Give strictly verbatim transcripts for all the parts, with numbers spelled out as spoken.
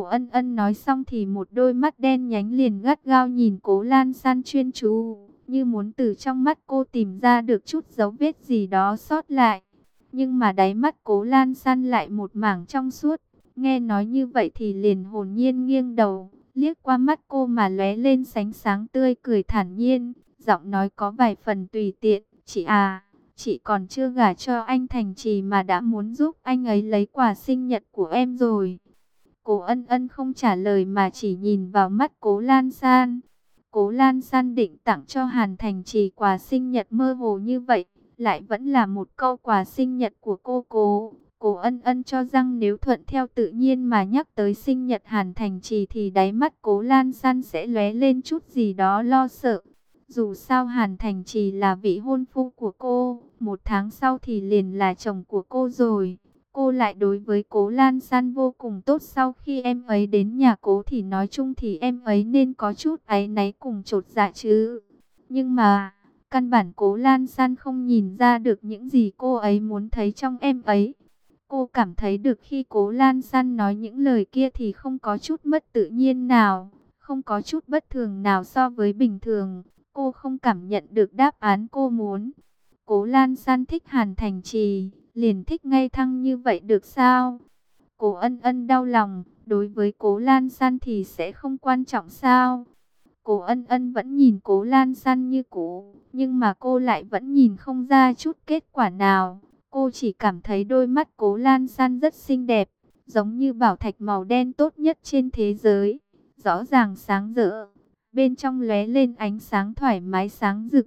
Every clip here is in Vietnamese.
Ân Ân nói xong thì một đôi mắt đen nhánh liền gắt gao nhìn Cố Lan San chuyên chú, như muốn từ trong mắt cô tìm ra được chút dấu vết gì đó sót lại. Nhưng mà đáy mắt Cố Lan San lại một mảng trong suốt. Nghe nói như vậy thì liền hồn nhiên nghiêng đầu, liếc qua mắt cô mà lóe lên sánh sáng tươi cười thản nhiên, giọng nói có vài phần tùy tiện. Chị à, chị còn chưa gả cho anh Thành Trì mà đã muốn giúp anh ấy lấy quà sinh nhật của em rồi. Cố Ân Ân không trả lời mà chỉ nhìn vào mắt Cố Lan San. Cố Lan San định tặng cho Hàn Thành Trì quà sinh nhật mơ hồ như vậy, lại vẫn là một câu quà sinh nhật của cô Cố. Cố Ân Ân cho rằng nếu thuận theo tự nhiên mà nhắc tới sinh nhật Hàn Thành Trì thì đáy mắt Cố Lan San sẽ lóe lên chút gì đó lo sợ. Dù sao Hàn Thành Trì là vị hôn phu của cô, một tháng sau thì liền là chồng của cô rồi. Cô lại đối với Cố Lan San vô cùng tốt, sau khi em ấy đến nhà Cố thì nói chung thì em ấy nên có chút áy náy cùng chột dạ chứ. Nhưng mà, căn bản Cố Lan San không nhìn ra được những gì cô ấy muốn thấy trong em ấy. Cô cảm thấy được khi Cố Lan San nói những lời kia thì không có chút mất tự nhiên nào, không có chút bất thường nào so với bình thường. Cô không cảm nhận được đáp án cô muốn. Cố Lan San thích Hàn Thành Trì, liền thích ngay thăng như vậy được sao? Cố Ân Ân đau lòng, đối với Cố Lan San thì sẽ không quan trọng sao? Cố Ân Ân vẫn nhìn Cố Lan San như cũ, nhưng mà cô lại vẫn nhìn không ra chút kết quả nào. Cô chỉ cảm thấy đôi mắt Cố Lan San rất xinh đẹp, giống như bảo thạch màu đen tốt nhất trên thế giới, rõ ràng sáng rỡ, bên trong lóe lên ánh sáng thoải mái sáng rực.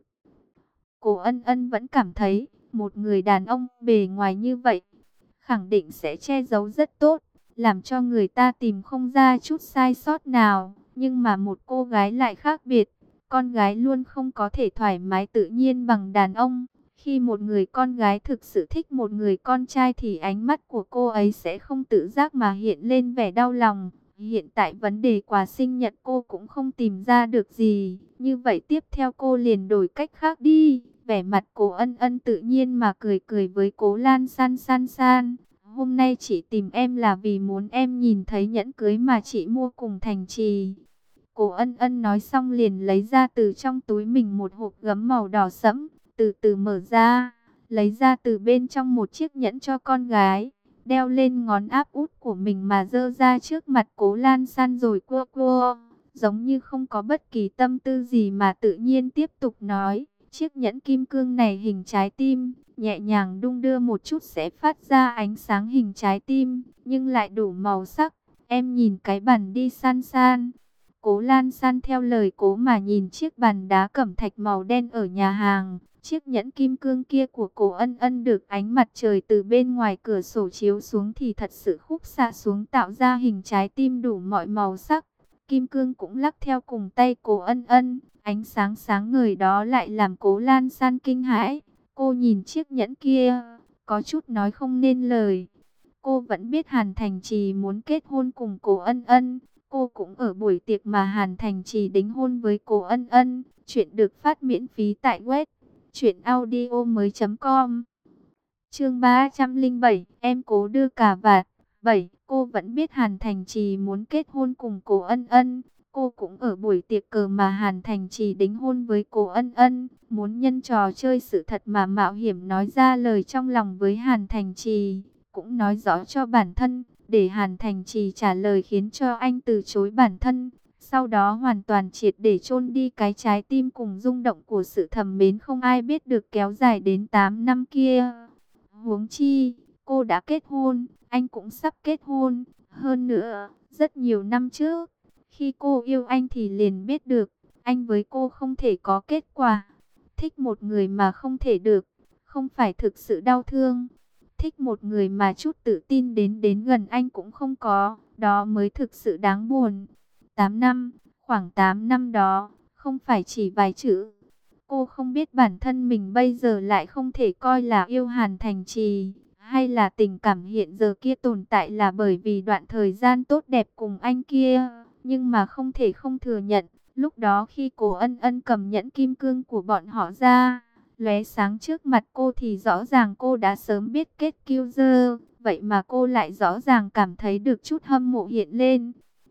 Cố Ân Ân vẫn cảm thấy, một người đàn ông bề ngoài như vậy, khẳng định sẽ che giấu rất tốt, làm cho người ta tìm không ra chút sai sót nào. Nhưng mà một cô gái lại khác biệt, con gái luôn không có thể thoải mái tự nhiên bằng đàn ông. Khi một người con gái thực sự thích một người con trai thì ánh mắt của cô ấy sẽ không tự giác mà hiện lên vẻ đau lòng. Hiện tại vấn đề quà sinh nhật cô cũng không tìm ra được gì. Như vậy tiếp theo cô liền đổi cách khác đi. Vẻ mặt Cố Ân Ân tự nhiên mà cười cười với Cố Lan San. San San, hôm nay chị tìm em là vì muốn em nhìn thấy nhẫn cưới mà chị mua cùng Thành Trì. Cố Ân Ân nói xong liền lấy ra từ trong túi mình một hộp gấm màu đỏ sẫm, từ từ mở ra, lấy ra từ bên trong một chiếc nhẫn cho con gái, đeo lên ngón áp út của mình mà giơ ra trước mặt Cố Lan San rồi cua cua, giống như không có bất kỳ tâm tư gì mà tự nhiên tiếp tục nói. Chiếc nhẫn kim cương này hình trái tim, nhẹ nhàng đung đưa một chút sẽ phát ra ánh sáng hình trái tim, nhưng lại đủ màu sắc. Em nhìn cái bàn đi San San. Cố Lan San theo lời Cố mà nhìn chiếc bàn đá cẩm thạch màu đen ở nhà hàng. Chiếc nhẫn kim cương kia của Cố Ân Ân được ánh mặt trời từ bên ngoài cửa sổ chiếu xuống thì thật sự khúc xạ xuống tạo ra hình trái tim đủ mọi màu sắc. Kim cương cũng lắc theo cùng tay Cố Ân Ân. Ánh sáng sáng ngời đó lại làm Cố Lan San kinh hãi. Cô nhìn chiếc nhẫn kia, có chút nói không nên lời. Cô vẫn biết Hàn Thành Trì muốn kết hôn cùng Cố Ân Ân. Cô cũng ở buổi tiệc mà Hàn Thành Trì đính hôn với Cố Ân Ân. Chuyện được phát miễn phí tại web truyện audio mới chấm com. Chương ba trăm lẻ bảy, em Cố đưa cà vạt. bảy. Cô vẫn biết Hàn Thành Trì muốn kết hôn cùng Cố Ân Ân. Cô cũng ở buổi tiệc cờ mà Hàn Thành Trì đính hôn với Cố Ân Ân. Muốn nhân trò chơi sự thật mà mạo hiểm nói ra lời trong lòng với Hàn Thành Trì. Cũng nói rõ cho bản thân, để Hàn Thành Trì trả lời khiến cho anh từ chối bản thân. Sau đó hoàn toàn triệt để chôn đi cái trái tim cùng rung động của sự thầm mến không ai biết được kéo dài đến tám năm kia. Huống chi, cô đã kết hôn, anh cũng sắp kết hôn. Hơn nữa, rất nhiều năm trước, khi cô yêu anh thì liền biết được, anh với cô không thể có kết quả. Thích một người mà không thể được, không phải thực sự đau thương. Thích một người mà chút tự tin đến đến gần anh cũng không có, đó mới thực sự đáng buồn. tám năm, khoảng tám năm đó, không phải chỉ vài chữ. Cô không biết bản thân mình bây giờ lại không thể coi là yêu Hàn Thành Trì, hay là tình cảm hiện giờ kia tồn tại là bởi vì đoạn thời gian tốt đẹp cùng anh kia. Nhưng mà không thể không thừa nhận, lúc đó khi Cố Ân Ân cầm nhẫn kim cương của bọn họ ra, lóe sáng trước mặt cô thì rõ ràng cô đã sớm biết kết kill dơ. Vậy mà cô lại rõ ràng cảm thấy được chút hâm mộ hiện lên.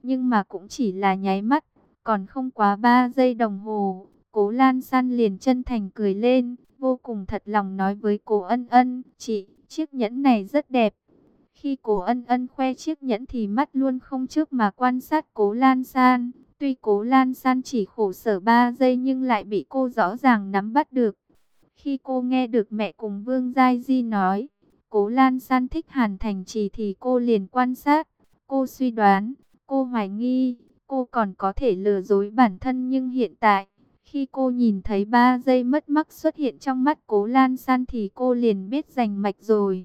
Nhưng mà cũng chỉ là nháy mắt, còn không quá ba giây đồng hồ, Cố Lan San liền chân thành cười lên, vô cùng thật lòng nói với Cố Ân Ân, chị, chiếc nhẫn này rất đẹp. Khi Cố Ân Ân khoe chiếc nhẫn thì mắt luôn không chớp mà quan sát Cố Lan San. Tuy Cố Lan San chỉ khổ sở ba giây nhưng lại bị cô rõ ràng nắm bắt được. Khi cô nghe được mẹ cùng Vương Giai Di nói, Cố Lan San thích Hàn Thành Trì thì cô liền quan sát. Cô suy đoán, cô hoài nghi, cô còn có thể lừa dối bản thân nhưng hiện tại, khi cô nhìn thấy ba giây mất mát xuất hiện trong mắt Cố Lan San thì cô liền biết rành mạch rồi.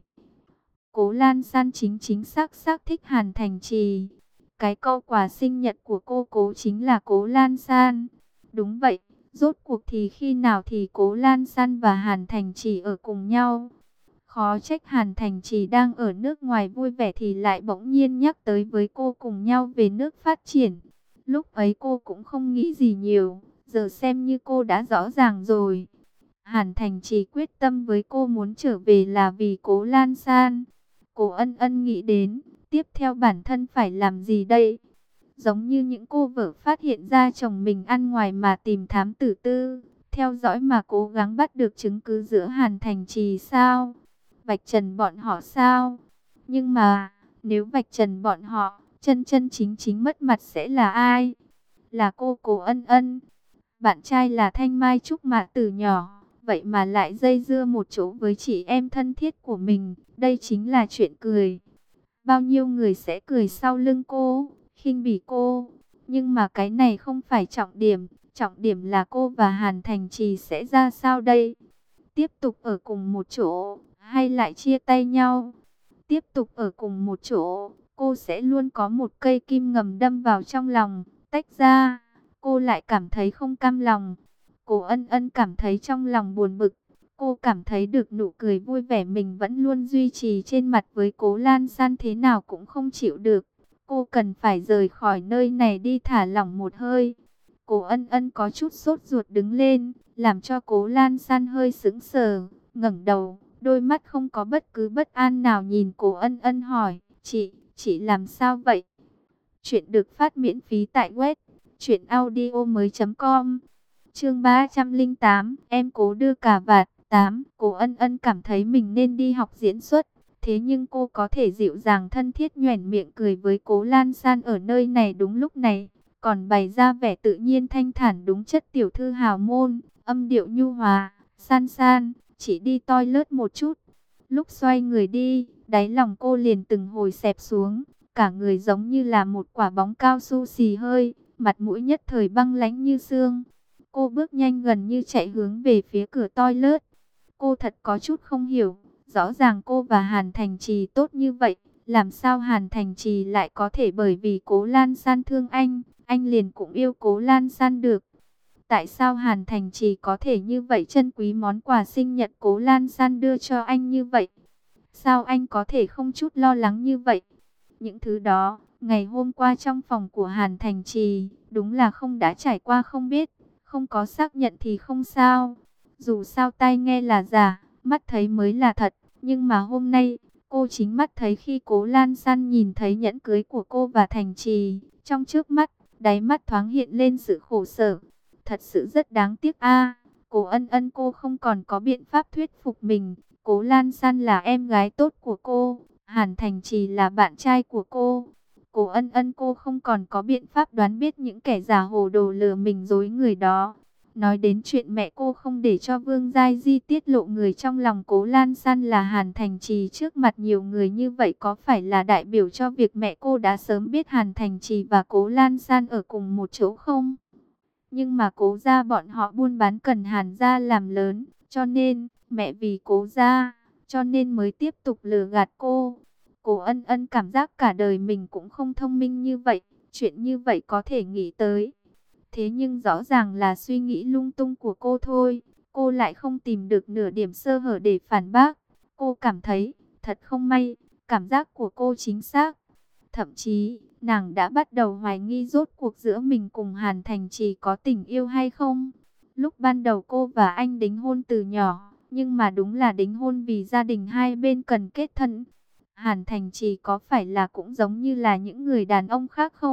Cố Lan San chính chính xác xác thích Hàn Thành Trì. Cái câu quà sinh nhật của cô Cố chính là Cố Lan San. Đúng vậy, rốt cuộc thì khi nào thì Cố Lan San và Hàn Thành Trì ở cùng nhau. Khó trách Hàn Thành Trì đang ở nước ngoài vui vẻ thì lại bỗng nhiên nhắc tới với cô cùng nhau về nước phát triển. Lúc ấy cô cũng không nghĩ gì nhiều, giờ xem như cô đã rõ ràng rồi. Hàn Thành Trì quyết tâm với cô muốn trở về là vì Cố Lan San. Cố Ân Ân nghĩ đến, tiếp theo bản thân phải làm gì đây? Giống như những cô vợ phát hiện ra chồng mình ăn ngoài mà tìm thám tử tư, theo dõi mà cố gắng bắt được chứng cứ giữa Hàn Thành Trì sao? Vạch trần bọn họ sao? Nhưng mà, nếu vạch trần bọn họ, chân chân chính chính mất mặt sẽ là ai? Là cô Cố Ân Ân. Bạn trai là Thanh Mai Trúc Mã từ nhỏ, vậy mà lại dây dưa một chỗ với chị em thân thiết của mình. Đây chính là chuyện cười. Bao nhiêu người sẽ cười sau lưng cô, khinh bỉ cô. Nhưng mà cái này không phải trọng điểm. Trọng điểm là cô và Hàn Thành Trì sẽ ra sao đây? Tiếp tục ở cùng một chỗ, hay lại chia tay nhau? Tiếp tục ở cùng một chỗ, cô sẽ luôn có một cây kim ngầm đâm vào trong lòng. Tách ra, cô lại cảm thấy không cam lòng. Cố Ân Ân cảm thấy trong lòng buồn bực. Cô cảm thấy được nụ cười vui vẻ mình vẫn luôn duy trì trên mặt với Cố Lan San thế nào cũng không chịu được. Cô cần phải rời khỏi nơi này đi thả lỏng một hơi. Cố Ân Ân có chút sốt ruột đứng lên, làm cho Cố Lan San hơi sững sờ, ngẩng đầu, đôi mắt không có bất cứ bất an nào nhìn Cố Ân Ân hỏi, chị, chị làm sao vậy? Chuyện được phát miễn phí tại web truyện audio mới chấm com. Chương ba trăm lẻ tám, em cố đưa cà vạt. tám. Cố Ân Ân cảm thấy mình nên đi học diễn xuất. Thế nhưng cô có thể dịu dàng thân thiết nhoẻn miệng cười với Cố Lan San ở nơi này đúng lúc này. Còn bày ra vẻ tự nhiên thanh thản đúng chất tiểu thư hào môn. Âm điệu nhu hòa. San San, chỉ đi toilet một chút. Lúc xoay người đi, đáy lòng cô liền từng hồi xẹp xuống. Cả người giống như là một quả bóng cao su xì hơi. Mặt mũi nhất thời băng lãnh như xương. Cô bước nhanh gần như chạy hướng về phía cửa toilet. Cô thật có chút không hiểu. Rõ ràng cô và Hàn Thành Trì tốt như vậy. Làm sao Hàn Thành Trì lại có thể bởi vì Cố Lan San thương anh, anh liền cũng yêu Cố Lan San được. Tại sao Hàn Thành Trì có thể như vậy trân quý món quà sinh nhật Cố Lan San đưa cho anh như vậy? Sao anh có thể không chút lo lắng như vậy? Những thứ đó, ngày hôm qua trong phòng của Hàn Thành Trì, đúng là không đã trải qua không biết. Không có xác nhận thì không sao. Dù sao tai nghe là giả, mắt thấy mới là thật. Nhưng mà hôm nay, cô chính mắt thấy khi Cố Lan San nhìn thấy nhẫn cưới của cô và Thành Trì. Trong trước mắt, đáy mắt thoáng hiện lên sự khổ sở. Thật sự rất đáng tiếc a. Cố Ân Ân cô không còn có biện pháp thuyết phục mình. Cố Lan San là em gái tốt của cô. Hàn Thành Trì là bạn trai của cô. Cố Ân Ân cô không còn có biện pháp đoán biết những kẻ giả hồ đồ lừa mình dối người đó. Nói đến chuyện mẹ cô không để cho Vương Giai Di tiết lộ người trong lòng Cố Lan San là Hàn Thành Trì trước mặt nhiều người như vậy có phải là đại biểu cho việc mẹ cô đã sớm biết Hàn Thành Trì và Cố Lan San ở cùng một chỗ không? Nhưng mà Cố gia bọn họ buôn bán cần Hàn gia làm lớn, cho nên mẹ vì Cố gia, cho nên mới tiếp tục lừa gạt cô. Cố Ân Ân cảm giác cả đời mình cũng không thông minh như vậy, chuyện như vậy có thể nghĩ tới. Thế nhưng rõ ràng là suy nghĩ lung tung của cô thôi, cô lại không tìm được nửa điểm sơ hở để phản bác. Cô cảm thấy, thật không may, cảm giác của cô chính xác. Thậm chí, nàng đã bắt đầu hoài nghi rốt cuộc giữa mình cùng Hàn Thành Trì có tình yêu hay không. Lúc ban đầu cô và anh đính hôn từ nhỏ, nhưng mà đúng là đính hôn vì gia đình hai bên cần kết thân. Hàn Thành Trì có phải là cũng giống như là những người đàn ông khác không?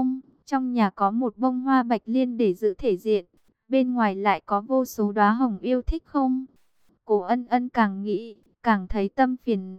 Trong nhà có một bông hoa bạch liên để giữ thể diện, bên ngoài lại có vô số đóa hồng yêu thích không? Cố Ân Ân càng nghĩ, càng thấy tâm phiền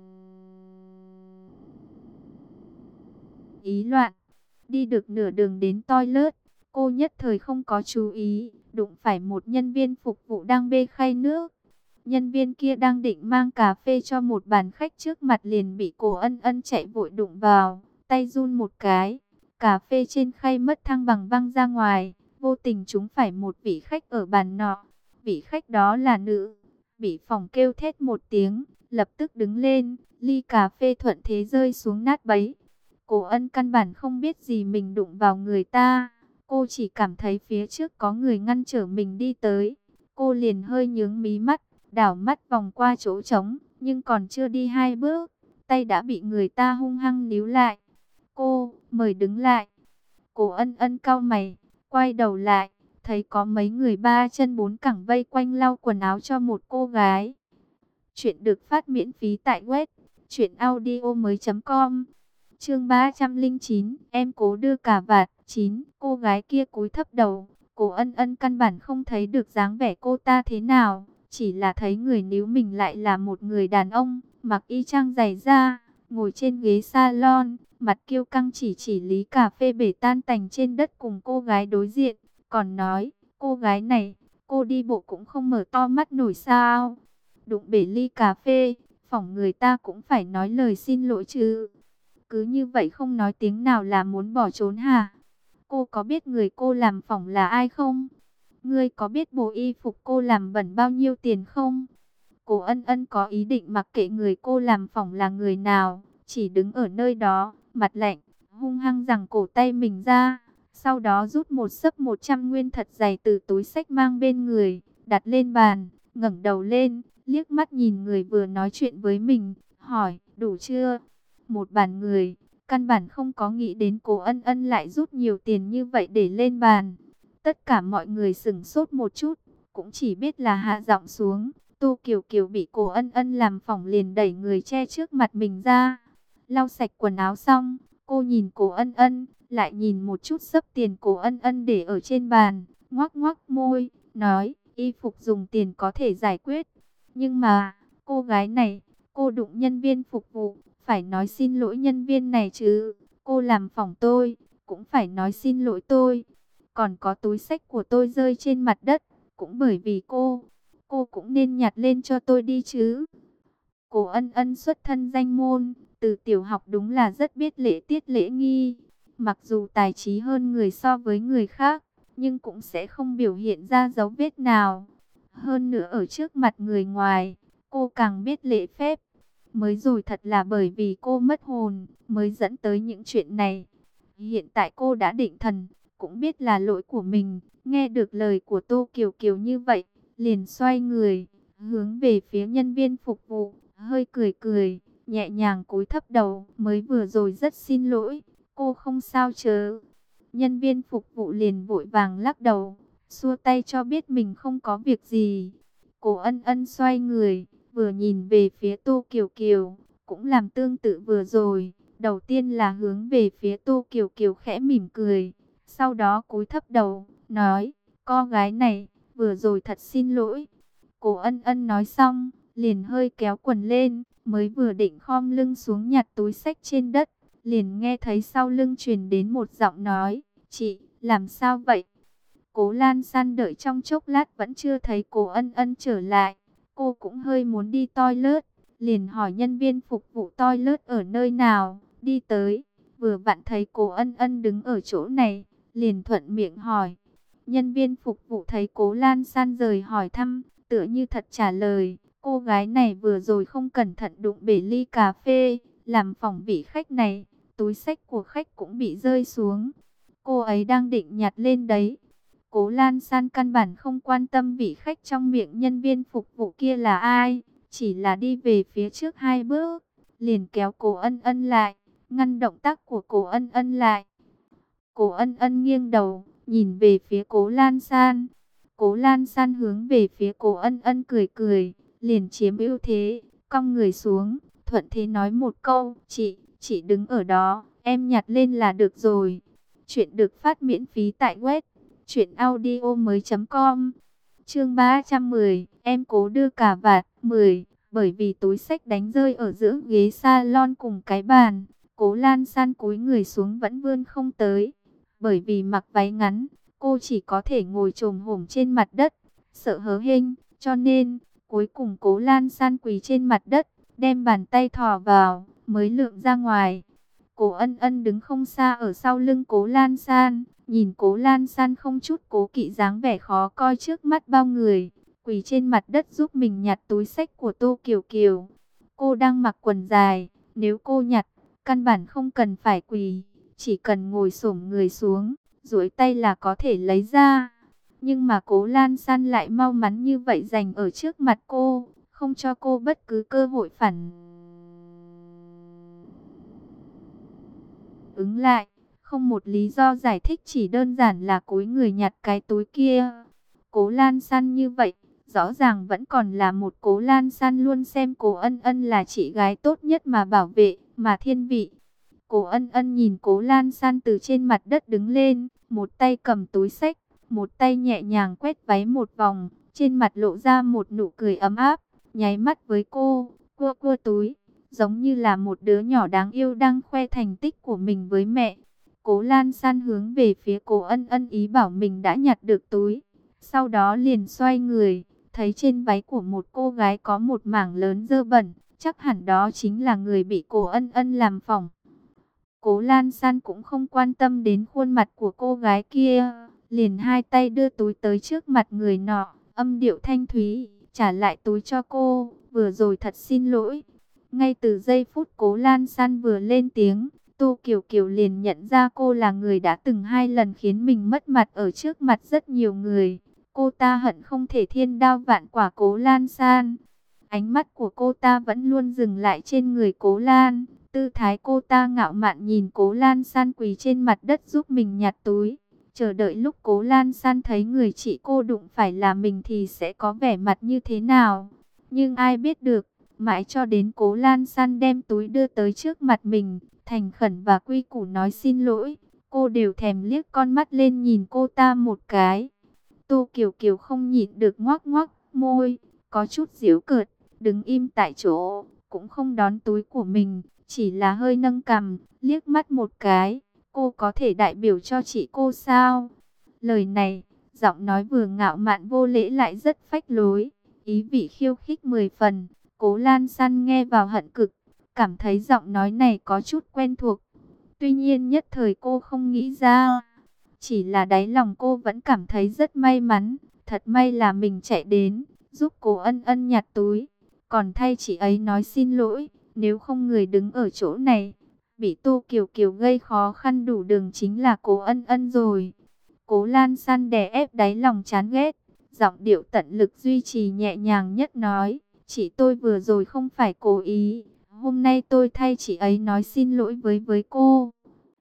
ý loạn. Đi được nửa đường đến toilet, cô nhất thời không có chú ý, đụng phải một nhân viên phục vụ đang bê khay nước. Nhân viên kia đang định mang cà phê cho một bàn khách trước mặt liền bị Cố Ân Ân chạy vội đụng vào, tay run một cái, cà phê trên khay mất thăng bằng văng ra ngoài, vô tình trúng phải một vị khách ở bàn nọ. Vị khách đó là nữ, bị phỏng kêu thét một tiếng, lập tức đứng lên, ly cà phê thuận thế rơi xuống nát bấy. Cố Ân căn bản không biết gì mình đụng vào người ta, cô chỉ cảm thấy phía trước có người ngăn trở mình đi tới. Cô liền hơi nhướng mí mắt, đảo mắt vòng qua chỗ trống, nhưng còn chưa đi hai bước, tay đã bị người ta hung hăng níu lại. Cô, mời đứng lại. Cố Ân Ân cau mày, quay đầu lại, thấy có mấy người ba chân bốn cẳng vây quanh lau quần áo cho một cô gái. Chuyện được phát miễn phí tại web truyện audio mới chấm com. Chương ba trăm lẻ chín, em cố đưa cà vạt. Chín, cô gái kia cúi thấp đầu, Cố Ân Ân căn bản không thấy được dáng vẻ cô ta thế nào, chỉ là thấy người níu mình lại là một người đàn ông, mặc y chang giày da, ngồi trên ghế salon, mặt kiêu căng chỉ chỉ ly cà phê bể tan tành trên đất cùng cô gái đối diện, còn nói, cô gái này, cô đi bộ cũng không mở to mắt nổi sao? Đụng bể ly cà phê, phỏng người ta cũng phải nói lời xin lỗi chứ. Cứ như vậy không nói tiếng nào là muốn bỏ trốn hả? Cô có biết người cô làm phỏng là ai không? Ngươi có biết bộ y phục cô làm bẩn bao nhiêu tiền không? Cố Ân Ân có ý định mặc kệ người cô làm phỏng là người nào, chỉ đứng ở nơi đó, mặt lạnh, hung hăng giằng cổ tay mình ra, sau đó rút một xấp một trăm nguyên thật dày từ túi xách mang bên người, đặt lên bàn, ngẩng đầu lên, liếc mắt nhìn người vừa nói chuyện với mình, hỏi, đủ chưa? Một bàn người, căn bản không có nghĩ đến Cố Ân Ân lại rút nhiều tiền như vậy để lên bàn. Tất cả mọi người sửng sốt một chút, cũng chỉ biết là hạ giọng xuống. Tô Kiều Kiều bị Cố Ân Ân làm phỏng liền đẩy người che trước mặt mình ra. Lau sạch quần áo xong, cô nhìn Cố Ân Ân, lại nhìn một chút xấp tiền Cố Ân Ân để ở trên bàn, ngoác ngoác môi, nói, y phục dùng tiền có thể giải quyết. Nhưng mà, cô gái này, cô đụng nhân viên phục vụ, phải nói xin lỗi nhân viên này chứ. Cô làm phỏng tôi, cũng phải nói xin lỗi tôi. Còn có túi xách của tôi rơi trên mặt đất, cũng bởi vì cô. Cô cũng nên nhặt lên cho tôi đi chứ. Cố Ân Ân xuất thân danh môn, từ tiểu học đúng là rất biết lễ tiết lễ nghi. Mặc dù tài trí hơn người so với người khác, nhưng cũng sẽ không biểu hiện ra dấu vết nào. Hơn nữa ở trước mặt người ngoài, cô càng biết lễ phép. Mới rồi thật là bởi vì cô mất hồn, mới dẫn tới những chuyện này. Hiện tại cô đã định thần, cũng biết là lỗi của mình. Nghe được lời của Tô Kiều Kiều như vậy, liền xoay người, hướng về phía nhân viên phục vụ, hơi cười cười, nhẹ nhàng cúi thấp đầu, mới vừa rồi rất xin lỗi, cô không sao chớ. Nhân viên phục vụ liền vội vàng lắc đầu, xua tay cho biết mình không có việc gì. Cố Ân Ân xoay người, vừa nhìn về phía Tô Kiều Kiều, cũng làm tương tự vừa rồi. Đầu tiên là hướng về phía Tô Kiều Kiều khẽ mỉm cười, sau đó cúi thấp đầu, nói, cô gái này, vừa rồi thật xin lỗi. Cố Ân Ân nói xong, liền hơi kéo quần lên, mới vừa định khom lưng xuống nhặt túi xách trên đất, liền nghe thấy sau lưng truyền đến một giọng nói, chị, làm sao vậy? Cố Lan San đợi trong chốc lát vẫn chưa thấy Cố Ân Ân trở lại, cô cũng hơi muốn đi toilet, liền hỏi nhân viên phục vụ toilet ở nơi nào, đi tới, vừa vặn thấy Cố Ân Ân đứng ở chỗ này, liền thuận miệng hỏi. Nhân viên phục vụ thấy Cố Lan San rời hỏi thăm, tựa như thật trả lời, cô gái này vừa rồi không cẩn thận đụng bể ly cà phê, làm phỏng vị khách này, túi xách của khách cũng bị rơi xuống. Cô ấy đang định nhặt lên đấy. Cố Lan San căn bản không quan tâm vị khách trong miệng nhân viên phục vụ kia là ai, chỉ là đi về phía trước hai bước, liền kéo Cố Ân Ân lại, ngăn động tác của Cố Ân Ân lại. Cố Ân Ân nghiêng đầu, nhìn về phía Cố Lan San. Cố Lan San hướng về phía Cố Ân Ân cười cười, liền chiếm ưu thế, cong người xuống, thuận thế nói một câu, chị, chị đứng ở đó, em nhặt lên là được rồi. Chuyện được phát miễn phí tại web truyện audio mới chấm com. Chương ba trăm mười, em cố đưa cả vạt. Mười. Bởi vì túi xách đánh rơi ở giữa ghế salon cùng cái bàn, Cố Lan San cúi người xuống vẫn vươn không tới. Bởi vì mặc váy ngắn, cô chỉ có thể ngồi chồm hổm trên mặt đất, sợ hớ hênh, cho nên cuối cùng Cố Lan San quỳ trên mặt đất, đem bàn tay thò vào, mới lượm ra ngoài. Cố Ân Ân đứng không xa ở sau lưng Cố Lan San, nhìn Cố Lan San không chút cố kỵ dáng vẻ khó coi trước mắt bao người, quỳ trên mặt đất giúp mình nhặt túi xách của Tô Kiều Kiều. Cô đang mặc quần dài, nếu cô nhặt, căn bản không cần phải quỳ, chỉ cần ngồi xổm người xuống, duỗi tay là có thể lấy ra. Nhưng mà Cố Lan San lại mau mắn như vậy giành ở trước mặt cô, không cho cô bất cứ cơ hội phản ứng lại. Không một lý do giải thích, chỉ đơn giản là cúi người nhặt cái túi kia. Cố Lan San như vậy, rõ ràng vẫn còn là một Cố Lan San luôn xem Cố Ân Ân là chị gái tốt nhất mà bảo vệ, mà thiên vị. Cố Ân Ân nhìn Cố Lan San từ trên mặt đất đứng lên, một tay cầm túi xách, một tay nhẹ nhàng quét váy một vòng, trên mặt lộ ra một nụ cười ấm áp, nháy mắt với cô, cua cua túi, giống như là một đứa nhỏ đáng yêu đang khoe thành tích của mình với mẹ. Cố Lan San hướng về phía Cố Ân Ân ý bảo mình đã nhặt được túi, sau đó liền xoay người, thấy trên váy của một cô gái có một mảng lớn dơ bẩn, chắc hẳn đó chính là người bị Cố Ân Ân làm phỏng. Cố Lan San cũng không quan tâm đến khuôn mặt của cô gái kia, liền hai tay đưa túi tới trước mặt người nọ, âm điệu thanh thúy, trả lại túi cho cô, vừa rồi thật xin lỗi. Ngay từ giây phút Cố Lan San vừa lên tiếng, Tô Kiều Kiều liền nhận ra cô là người đã từng hai lần khiến mình mất mặt ở trước mặt rất nhiều người. Cô ta hận không thể thiên đao vạn quả Cố Lan San. Ánh mắt của cô ta vẫn luôn dừng lại trên người Cố Lan. Tư thái cô ta ngạo mạn nhìn Cố Lan San quỳ trên mặt đất giúp mình nhặt túi, chờ đợi lúc Cố Lan San thấy người chị cô đụng phải là mình thì sẽ có vẻ mặt như thế nào. Nhưng ai biết được, mãi cho đến Cố Lan San đem túi đưa tới trước mặt mình, thành khẩn và quy củ nói xin lỗi, cô đều thèm liếc con mắt lên nhìn cô ta một cái. Tô Kiều Kiều không nhịn được ngoác ngoác môi, có chút giễu cợt, đứng im tại chỗ, cũng không đón túi của mình, chỉ là hơi nâng cằm, liếc mắt một cái. Cô có thể đại biểu cho chị cô sao? Lời này, giọng nói vừa ngạo mạn vô lễ lại rất phách lối, ý vị khiêu khích mười phần. Cố Lan San nghe vào hận cực, cảm thấy giọng nói này có chút quen thuộc. Tuy nhiên nhất thời cô không nghĩ ra, chỉ là đáy lòng cô vẫn cảm thấy rất may mắn. Thật may là mình chạy đến, giúp Cố Ân Ân nhặt túi, còn thay chị ấy nói xin lỗi. Nếu không người đứng ở chỗ này, bị Tô Kiều Kiều gây khó khăn đủ đường chính là Cố Ân Ân rồi. Cố Lan San đè ép đáy lòng chán ghét, giọng điệu tận lực duy trì nhẹ nhàng nhất nói, chị tôi vừa rồi không phải cố ý, hôm nay tôi thay chị ấy nói xin lỗi với với cô.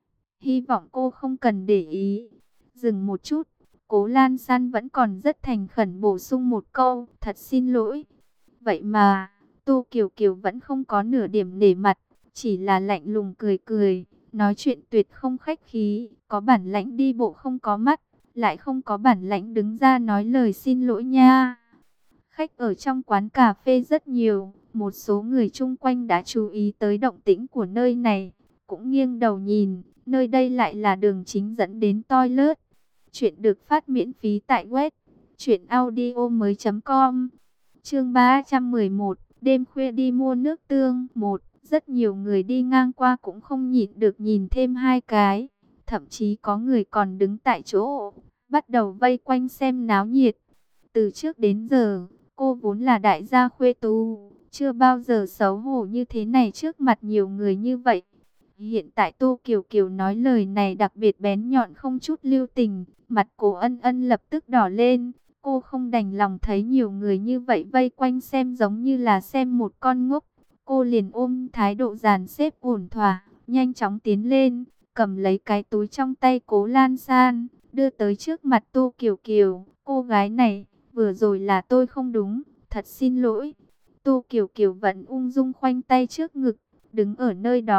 Hy vọng cô không cần để ý. Dừng một chút, Cố Lan San vẫn còn rất thành khẩn bổ sung một câu, thật xin lỗi. Vậy mà Tô Kiều Kiều vẫn không có nửa điểm nể mặt, chỉ là lạnh lùng cười cười, nói chuyện tuyệt không khách khí, có bản lãnh đi bộ không có mắt, lại không có bản lãnh đứng ra nói lời xin lỗi nha. Khách ở trong quán cà phê rất nhiều, một số người chung quanh đã chú ý tới động tĩnh của nơi này, cũng nghiêng đầu nhìn, nơi đây lại là đường chính dẫn đến toilet. Chuyện được phát miễn phí tại web truyện audio mới chấm com. Chương ba trăm mười một, đêm khuya đi mua nước tương. Một, rất nhiều người đi ngang qua cũng không nhịn được nhìn thêm hai cái. Thậm chí có người còn đứng tại chỗ, bắt đầu vây quanh xem náo nhiệt. Từ trước đến giờ, cô vốn là đại gia khuê tú, chưa bao giờ xấu hổ như thế này trước mặt nhiều người như vậy. Hiện tại Tô Kiều Kiều nói lời này đặc biệt bén nhọn không chút lưu tình, mặt Cố Ân Ân lập tức đỏ lên. Cô không đành lòng thấy nhiều người như vậy vây quanh xem giống như là xem một con ngốc. Cô liền ôm thái độ dàn xếp ổn thỏa, nhanh chóng tiến lên, cầm lấy cái túi trong tay Cố Lan San, đưa tới trước mặt Tô Kiều Kiều. Cô gái này, vừa rồi là tôi không đúng, thật xin lỗi. Tô Kiều Kiều vẫn ung dung khoanh tay trước ngực, đứng ở nơi đó,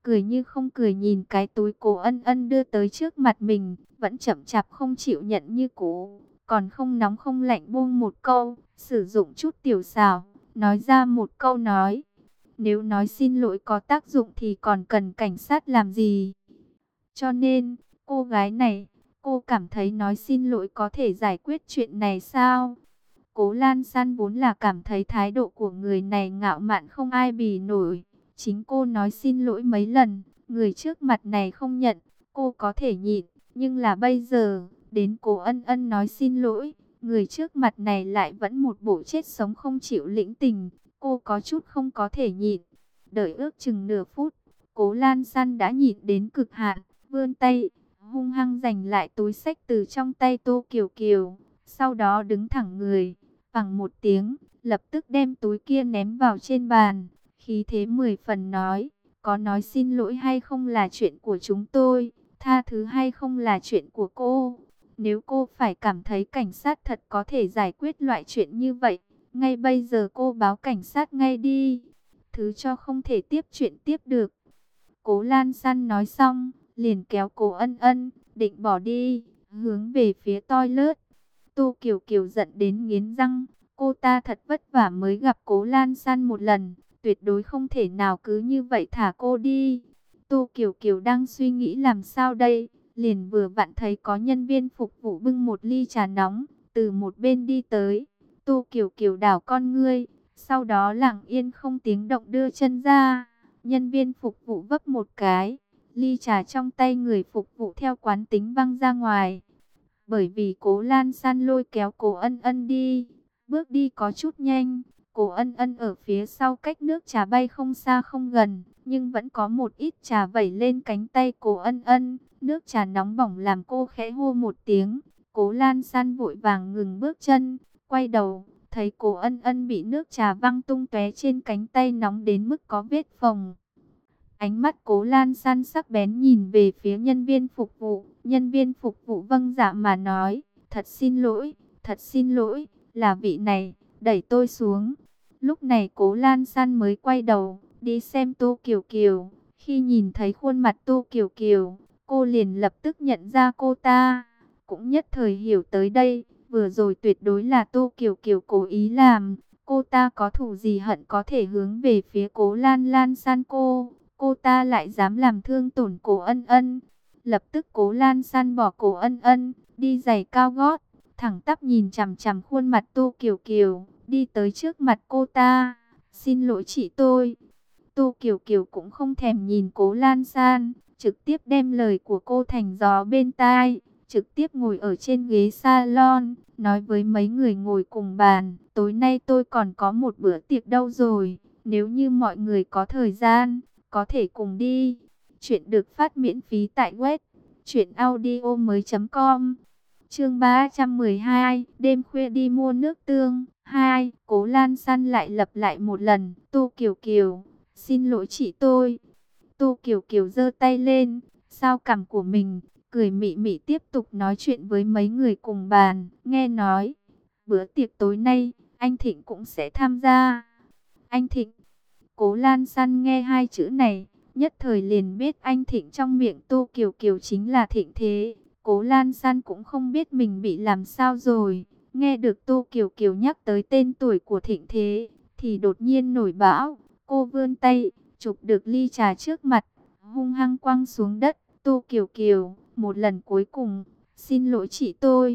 cười như không cười nhìn cái túi Cố Ân Ân đưa tới trước mặt mình, vẫn chậm chạp không chịu nhận như cũ, còn không nóng không lạnh buông một câu, sử dụng chút tiểu xảo, nói ra một câu nói. Nếu nói xin lỗi có tác dụng thì còn cần cảnh sát làm gì? Cho nên, cô gái này, cô cảm thấy nói xin lỗi có thể giải quyết chuyện này sao? Cố Lan San vốn là cảm thấy thái độ của người này ngạo mạn không ai bì nổi. Chính cô nói xin lỗi mấy lần, người trước mặt này không nhận, cô có thể nhịn. Nhưng là bây giờ, đến Cố Ân Ân nói xin lỗi, người trước mặt này lại vẫn một bộ chết sống không chịu lĩnh tình. Cô có chút không có thể nhịn. Đợi ước chừng nửa phút, Cố Lan San đã nhịn đến cực hạn, vươn tay, hung hăng giành lại túi xách từ trong tay Tô Kiều Kiều. Sau đó đứng thẳng người, bằng một tiếng, lập tức đem túi kia ném vào trên bàn. Khí thế mười phần nói, có nói xin lỗi hay không là chuyện của chúng tôi, tha thứ hay không là chuyện của cô. Nếu cô phải cảm thấy cảnh sát thật có thể giải quyết loại chuyện như vậy, ngay bây giờ cô báo cảnh sát ngay đi. Thứ cho không thể tiếp chuyện tiếp được. Cố Lan San nói xong, liền kéo Cố Ân Ân, định bỏ đi, hướng về phía toilet. Tô Kiều Kiều giận đến nghiến răng, cô ta thật vất vả mới gặp Cố Lan San một lần, tuyệt đối không thể nào cứ như vậy thả cô đi. Tô Kiều Kiều đang suy nghĩ làm sao đây, liền vừa vặn thấy có nhân viên phục vụ bưng một ly trà nóng, từ một bên đi tới. Tô Kiều Kiều đảo con ngươi, sau đó lặng yên không tiếng động đưa chân ra. Nhân viên phục vụ vấp một cái, ly trà trong tay người phục vụ theo quán tính văng ra ngoài. Bởi vì Cố Lan San lôi kéo Cố Ân Ân đi, bước đi có chút nhanh. Cố Ân Ân ở phía sau cách nước trà bay không xa không gần, nhưng vẫn có một ít trà vẩy lên cánh tay Cố Ân Ân. Nước trà nóng bỏng làm cô khẽ hô một tiếng. Cố Lan San vội vàng ngừng bước chân, quay đầu, thấy Cố Ân Ân bị nước trà văng tung tóe trên cánh tay nóng đến mức có vết phồng. Ánh mắt Cố Lan San sắc bén nhìn về phía nhân viên phục vụ. Nhân viên phục vụ vâng dạ mà nói, thật xin lỗi, thật xin lỗi, là vị này, đẩy tôi xuống. Lúc này Cố Lan San mới quay đầu, đi xem Tô Kiều Kiều. Khi nhìn thấy khuôn mặt Tô Kiều Kiều, cô liền lập tức nhận ra cô ta. Cũng nhất thời hiểu tới đây, vừa rồi tuyệt đối là Tô Kiều Kiều cố ý làm. Cô ta có thù gì hận có thể hướng về phía Cố Lan Lan San cô. Cô ta lại dám làm thương tổn Cố Ân Ân. Lập tức Cố Lan San bỏ Cố Ân Ân, đi giày cao gót, thẳng tắp nhìn chằm chằm khuôn mặt Tô Kiều Kiều, đi tới trước mặt cô ta. Xin lỗi chị tôi. Tô Kiều Kiều cũng không thèm nhìn Cố Lan San, trực tiếp đem lời của cô thành gió bên tai, trực tiếp ngồi ở trên ghế salon, nói với mấy người ngồi cùng bàn, tối nay tôi còn có một bữa tiệc đâu rồi, nếu như mọi người có thời gian, có thể cùng đi. Chuyện được phát miễn phí tại web truyện audio mới chấm com. Chương ba trăm mười hai, đêm khuya đi mua nước tương. hai, Cố Lan San lại lặp lại một lần, Tô Kiều Kiều, xin lỗi chị tôi. Tô Kiều Kiều giơ tay lên, sao cằm của mình, cười mị mị tiếp tục nói chuyện với mấy người cùng bàn. Nghe nói, bữa tiệc tối nay, anh Thịnh cũng sẽ tham gia. Anh Thịnh. Cố Lan San nghe hai chữ này, nhất thời liền biết anh Thịnh trong miệng Tô Kiều Kiều chính là Thịnh Thế. Cố Lan San cũng không biết mình bị làm sao rồi. Nghe được Tô Kiều Kiều nhắc tới tên tuổi của Thịnh Thế, thì đột nhiên nổi bão. Cô vươn tay, chụp được ly trà trước mặt, hung hăng quăng xuống đất. Tô Kiều Kiều, một lần cuối cùng, xin lỗi chị tôi.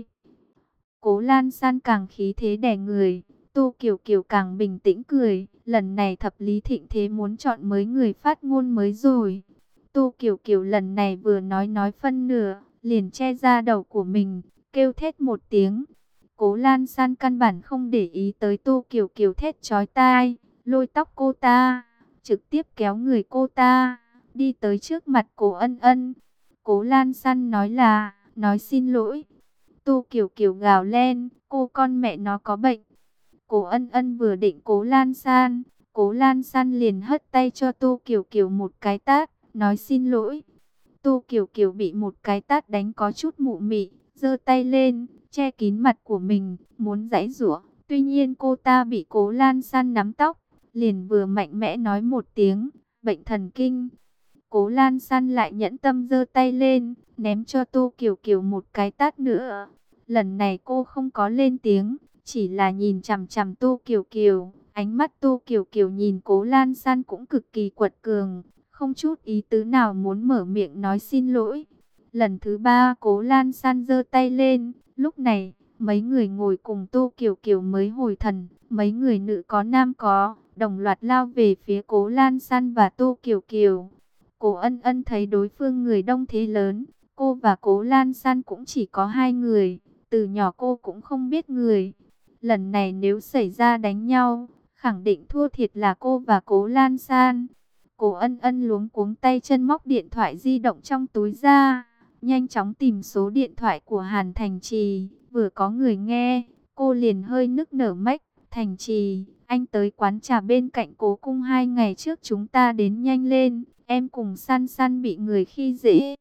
Cố Lan San càng khí thế đè người, Tô Kiều Kiều càng bình tĩnh cười. Lần này thập lý Thịnh Thế muốn chọn mới người phát ngôn mới rồi. Tô Kiều Kiều lần này vừa nói nói phân nửa, liền che ra đầu của mình, kêu thét một tiếng. Cố Lan San căn bản không để ý tới Tô Kiều Kiều thét chói tai, lôi tóc cô ta, trực tiếp kéo người cô ta, đi tới trước mặt Cố Ân Ân. Cố Lan San nói là, nói xin lỗi. Tô Kiều Kiều gào lên, cô con mẹ nó có bệnh. Cố Ân Ân vừa định Cố Lan San, Cố Lan San liền hất tay cho Tô Kiều Kiều một cái tát, nói xin lỗi. Tô Kiều Kiều bị một cái tát đánh có chút mụ mị, giơ tay lên, che kín mặt của mình, muốn giãy giụa. Tuy nhiên cô ta bị Cố Lan San nắm tóc, liền vừa mạnh mẽ nói một tiếng, bệnh thần kinh. Cố Lan San lại nhẫn tâm giơ tay lên, ném cho Tô Kiều Kiều một cái tát nữa. Lần này cô không có lên tiếng, chỉ là nhìn chằm chằm Tô Kiều Kiều. Ánh mắt Tô Kiều Kiều nhìn Cố Lan San cũng cực kỳ quật cường, không chút ý tứ nào muốn mở miệng nói xin lỗi. Lần thứ ba Cố Lan San giơ tay lên, lúc này mấy người ngồi cùng Tô Kiều Kiều mới hồi thần, mấy người nữ có nam có, đồng loạt lao về phía Cố Lan San và Tô Kiều Kiều. Cố Ân Ân thấy đối phương người đông thế lớn, cô và Cố Lan San cũng chỉ có hai người, từ nhỏ cô cũng không biết người. Lần này nếu xảy ra đánh nhau, khẳng định thua thiệt là cô và Cố Lan San. Cố Ân Ân luống cuống tay chân móc điện thoại di động trong túi ra, nhanh chóng tìm số điện thoại của Hàn Thành Trì. Vừa có người nghe, cô liền hơi nức nở mách. Thành Trì, anh tới quán trà bên cạnh Cố Cung hai ngày trước chúng ta đến nhanh lên, em cùng San San bị người khi dễ.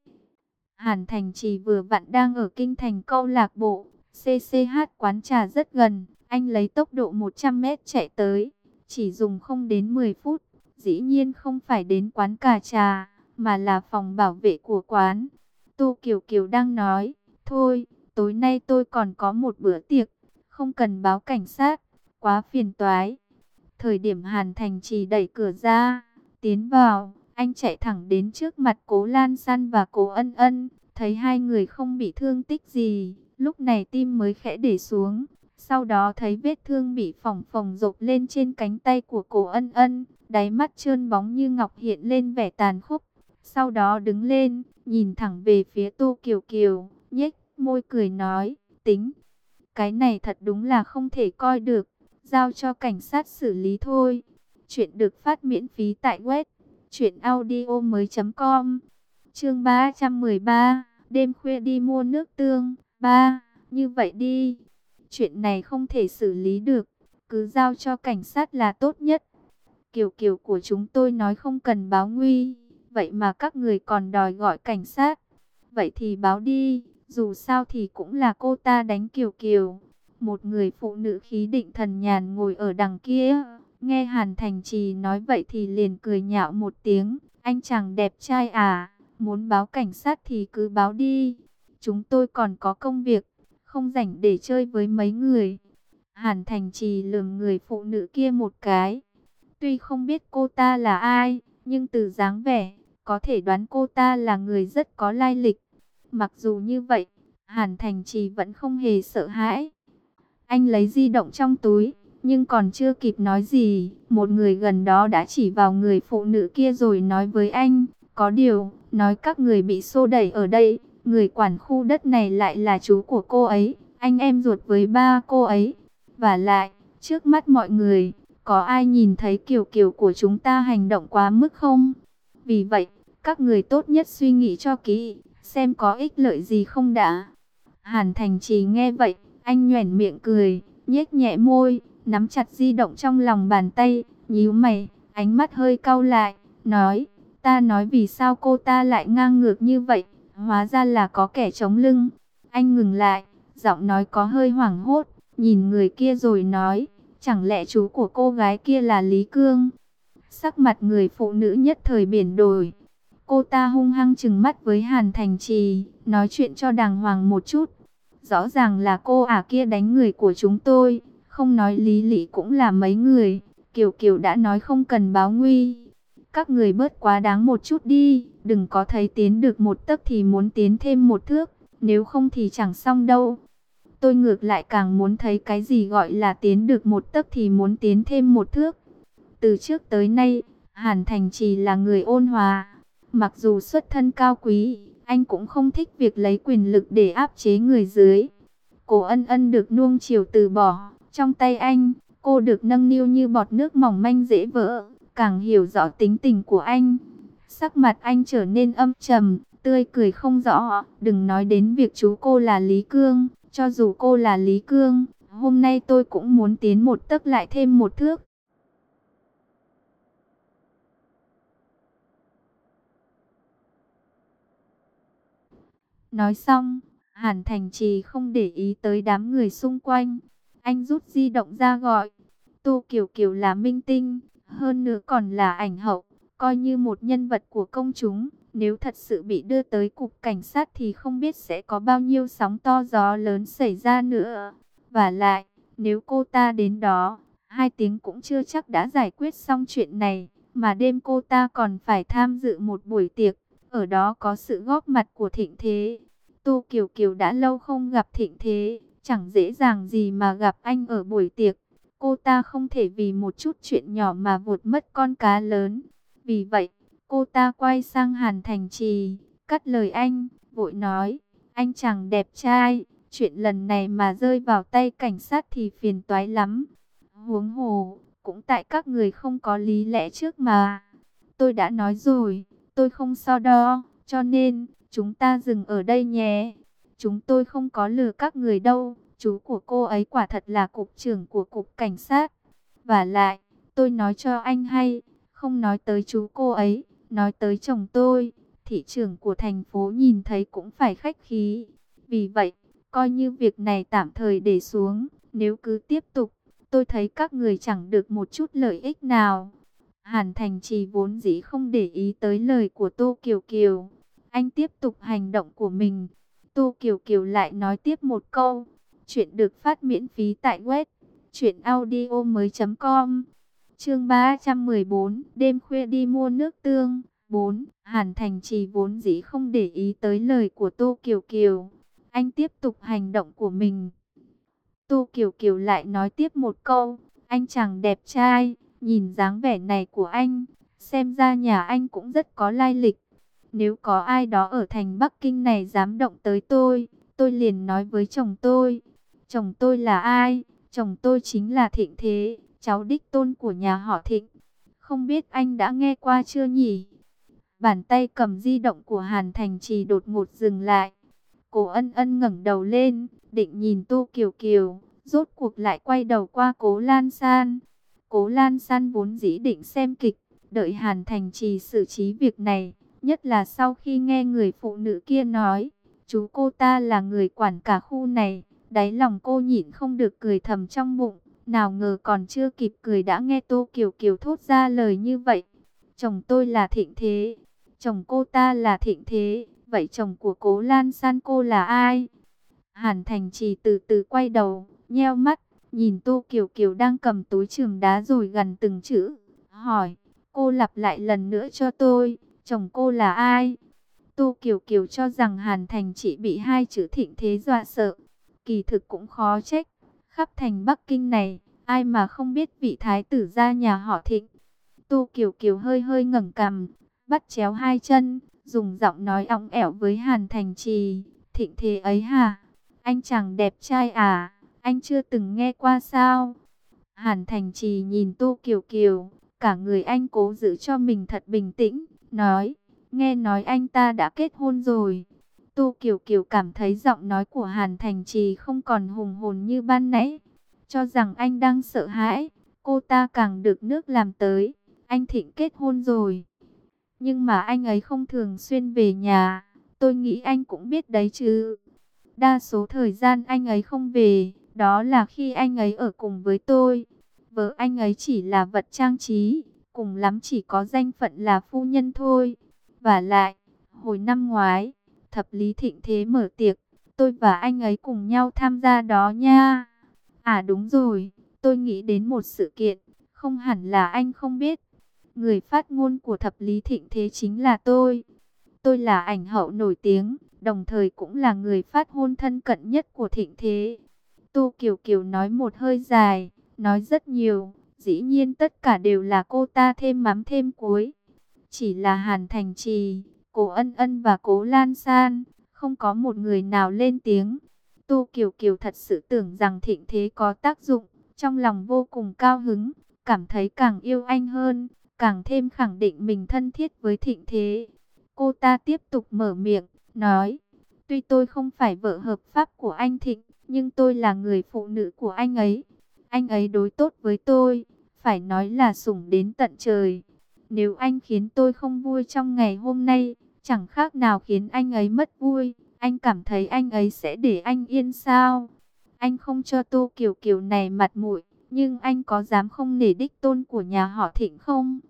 Hàn Thành Trì vừa vặn đang ở kinh thành câu lạc bộ, xê xê hát quán trà rất gần, anh lấy tốc độ một trăm mét chạy tới, chỉ dùng không đến mười phút, dĩ nhiên không phải đến quán cà trà, mà là phòng bảo vệ của quán. Tô Kiều Kiều đang nói, thôi, tối nay tôi còn có một bữa tiệc, không cần báo cảnh sát, quá phiền toái. Thời điểm Hàn Thành Trì đẩy cửa ra, tiến vào, anh chạy thẳng đến trước mặt Cố Lan San và Cố Ân Ân, thấy hai người không bị thương tích gì, lúc này tim mới khẽ để xuống. Sau đó thấy vết thương bị phỏng phồng rộp lên trên cánh tay của Cố Ân Ân, đáy mắt trơn bóng như ngọc hiện lên vẻ tàn khốc. Sau đó đứng lên, nhìn thẳng về phía Tô Kiều Kiều, nhếch môi cười nói, tính, cái này thật đúng là không thể coi được, giao cho cảnh sát xử lý thôi. Chuyện được phát miễn phí tại web truyện audio mới chấm com. Chương ba trăm mười ba, đêm khuya đi mua nước tương. Ba, như vậy đi, chuyện này không thể xử lý được, cứ giao cho cảnh sát là tốt nhất. Kiều Kiều của chúng tôi nói không cần báo nguy, vậy mà các người còn đòi gọi cảnh sát. Vậy thì báo đi, dù sao thì cũng là cô ta đánh Kiều Kiều. Một người phụ nữ khí định thần nhàn ngồi ở đằng kia, nghe Hàn Thành Trì nói vậy thì liền cười nhạo một tiếng. Anh chàng đẹp trai à, muốn báo cảnh sát thì cứ báo đi. Chúng tôi còn có công việc, không rảnh để chơi với mấy người. Hàn Thành Trì lườm người phụ nữ kia một cái. Tuy không biết cô ta là ai, nhưng từ dáng vẻ, có thể đoán cô ta là người rất có lai lịch. Mặc dù như vậy, Hàn Thành Trì vẫn không hề sợ hãi. Anh lấy di động trong túi, nhưng còn chưa kịp nói gì, một người gần đó đã chỉ vào người phụ nữ kia rồi nói với anh, có điều, nói các người bị xô đẩy ở đây, người quản khu đất này lại là chú của cô ấy, anh em ruột với ba cô ấy. Và lại, trước mắt mọi người, có ai nhìn thấy Kiều Kiều của chúng ta hành động quá mức không? Vì vậy, các người tốt nhất suy nghĩ cho kỹ, xem có ích lợi gì không đã. Hàn Thành Trì nghe vậy, anh nhoẻn miệng cười, nhếch nhẹ môi, nắm chặt di động trong lòng bàn tay, nhíu mày, ánh mắt hơi cau lại, nói, ta nói vì sao cô ta lại ngang ngược như vậy, hóa ra là có kẻ chống lưng. Anh ngừng lại, giọng nói có hơi hoảng hốt, nhìn người kia rồi nói, chẳng lẽ chú của cô gái kia là Lý Cương? Sắc mặt người phụ nữ nhất thời biển đổi. Cô ta hung hăng trừng mắt với Hàn Thành Trì, nói chuyện cho đàng hoàng một chút. Rõ ràng là cô ả kia đánh người của chúng tôi, không nói lý lị cũng là mấy người. Kiều Kiều đã nói không cần báo nguy. Các người bớt quá đáng một chút đi, đừng có thấy tiến được một tấc thì muốn tiến thêm một thước, nếu không thì chẳng xong đâu. Tôi ngược lại càng muốn thấy cái gì gọi là tiến được một tấc thì muốn tiến thêm một thước. Từ trước tới nay, Hàn Thành Trì là người ôn hòa. Mặc dù xuất thân cao quý, anh cũng không thích việc lấy quyền lực để áp chế người dưới. Cố Ân Ân được nuông chiều từ bỏ, trong tay anh, cô được nâng niu như bọt nước mỏng manh dễ vỡ, càng hiểu rõ tính tình của anh. Sắc mặt anh trở nên âm trầm, tươi cười không rõ, đừng nói đến việc chú cô là Lý Cương, cho dù cô là Lý Cương, hôm nay tôi cũng muốn tiến một tấc lại thêm một thước. Nói xong, Hàn Thành Trì không để ý tới đám người xung quanh. Anh rút di động ra gọi. Tô Kiều Kiều là minh tinh, hơn nữa còn là ảnh hậu. coi như một nhân vật của công chúng. Nếu thật sự bị đưa tới cục cảnh sát thì không biết sẽ có bao nhiêu sóng to gió lớn xảy ra nữa. Và lại, nếu cô ta đến đó, hai tiếng cũng chưa chắc đã giải quyết xong chuyện này. Mà đêm cô ta còn phải tham dự một buổi tiệc, ở đó có sự góp mặt của Thịnh Thế. Tô Kiều Kiều đã lâu không gặp Thịnh Thế, chẳng dễ dàng gì mà gặp anh ở buổi tiệc. Cô ta không thể vì một chút chuyện nhỏ mà vụt mất con cá lớn. Vì vậy, cô ta quay sang Hàn Thành Trì, cắt lời anh, vội nói, anh chàng đẹp trai, chuyện lần này mà rơi vào tay cảnh sát thì phiền toái lắm. Huống hồ, cũng tại các người không có lý lẽ trước mà. Tôi đã nói rồi, tôi không so đo, cho nên, chúng ta dừng ở đây nhé. Chúng tôi không có lừa các người đâu, chú của cô ấy quả thật là cục trưởng của cục cảnh sát. Và lại, tôi nói cho anh hay, không nói tới chú cô ấy, nói tới chồng tôi, thị trưởng của thành phố nhìn thấy cũng phải khách khí. Vì vậy, coi như việc này tạm thời để xuống, nếu cứ tiếp tục, tôi thấy các người chẳng được một chút lợi ích nào. Hàn Thành Trì vốn dĩ không để ý tới lời của Tô Kiều Kiều. Anh tiếp tục hành động của mình. Tô Kiều Kiều lại nói tiếp một câu. Chuyện được phát miễn phí tại web truyện audio mới chấm com. Chương ba trăm mười bốn, đêm khuya đi mua nước tương. bốn. Hàn Thành Trì vốn dĩ không để ý tới lời của Tô Kiều Kiều. Anh tiếp tục hành động của mình. Tô Kiều Kiều lại nói tiếp một câu. Anh chàng đẹp trai, nhìn dáng vẻ này của anh, xem ra nhà anh cũng rất có lai lịch. Nếu có ai đó ở thành Bắc Kinh này dám động tới tôi, tôi liền nói với chồng tôi. Chồng tôi là ai? Chồng tôi chính là Thịnh Thế, cháu đích tôn của nhà họ Thịnh. Không biết anh đã nghe qua chưa nhỉ? Bàn tay cầm di động của Hàn Thành Trì đột ngột dừng lại. Cô Ân Ân ngẩng đầu lên, định nhìn Tô Kiều Kiều, rốt cuộc lại quay đầu qua Cố Lan San. Cố Lan San vốn dĩ định xem kịch, đợi Hàn Thành Trì xử trí việc này, nhất là sau khi nghe người phụ nữ kia nói, chú cô ta là người quản cả khu này, đáy lòng cô nhịn không được cười thầm trong bụng, nào ngờ còn chưa kịp cười đã nghe Tô Kiều Kiều thốt ra lời như vậy. Chồng tôi là Thịnh Thế, chồng cô ta là Thịnh Thế, vậy chồng của Cố Lan San cô là ai? Hàn Thành Trì từ từ quay đầu, nheo mắt, nhìn Tô Kiều Kiều đang cầm túi chườm đá rồi gần từng chữ, hỏi, cô lặp lại lần nữa cho tôi, chồng cô là ai? Tô Kiều Kiều cho rằng Hàn Thành Trì bị hai chữ Thịnh Thế dọa sợ, kỳ thực cũng khó trách, khắp thành Bắc Kinh này, ai mà không biết vị thái tử gia nhà họ Thịnh. Tô Kiều Kiều hơi hơi ngẩng cằm, bắt chéo hai chân, dùng giọng nói óng ẻo với Hàn Thành Trì, Thịnh Thế ấy hả? Anh chàng đẹp trai à? Anh chưa từng nghe qua sao? Hàn Thành Trì nhìn Tô Kiều Kiều, cả người anh cố giữ cho mình thật bình tĩnh, nói, nghe nói anh ta đã kết hôn rồi. Tô Kiều Kiều cảm thấy giọng nói của Hàn Thành Trì không còn hùng hồn như ban nãy, cho rằng anh đang sợ hãi, cô ta càng được nước làm tới, anh Thịnh kết hôn rồi. Nhưng mà anh ấy không thường xuyên về nhà, tôi nghĩ anh cũng biết đấy chứ. Đa số thời gian anh ấy không về, đó là khi anh ấy ở cùng với tôi. Vợ anh ấy chỉ là vật trang trí, cùng lắm chỉ có danh phận là phu nhân thôi. Và lại, hồi năm ngoái, thập lý Thịnh Thế mở tiệc, tôi và anh ấy cùng nhau tham gia đó nha. À đúng rồi, tôi nghĩ đến một sự kiện, không hẳn là anh không biết. Người phát ngôn của thập lý Thịnh Thế chính là tôi. Tôi là ảnh hậu nổi tiếng, đồng thời cũng là người phát ngôn thân cận nhất của Thịnh Thế. Tô Kiều Kiều nói một hơi dài, nói rất nhiều, dĩ nhiên tất cả đều là cô ta thêm mắm thêm muối. Chỉ là Hàn Thành Trì, Cố Ân Ân và Cố Lan San, không có một người nào lên tiếng. Tô Kiều Kiều thật sự tưởng rằng Thịnh Thế có tác dụng, trong lòng vô cùng cao hứng, cảm thấy càng yêu anh hơn, càng thêm khẳng định mình thân thiết với Thịnh Thế. Cô ta tiếp tục mở miệng, nói, tuy tôi không phải vợ hợp pháp của anh Thịnh, nhưng tôi là người phụ nữ của anh ấy. Anh ấy đối tốt với tôi, phải nói là sủng đến tận trời. Nếu anh khiến tôi không vui trong ngày hôm nay, chẳng khác nào khiến anh ấy mất vui. Anh cảm thấy anh ấy sẽ để anh yên sao? Anh không cho Tô Kiều Kiều này mặt mũi, nhưng anh có dám không nể đích tôn của nhà họ Thịnh không?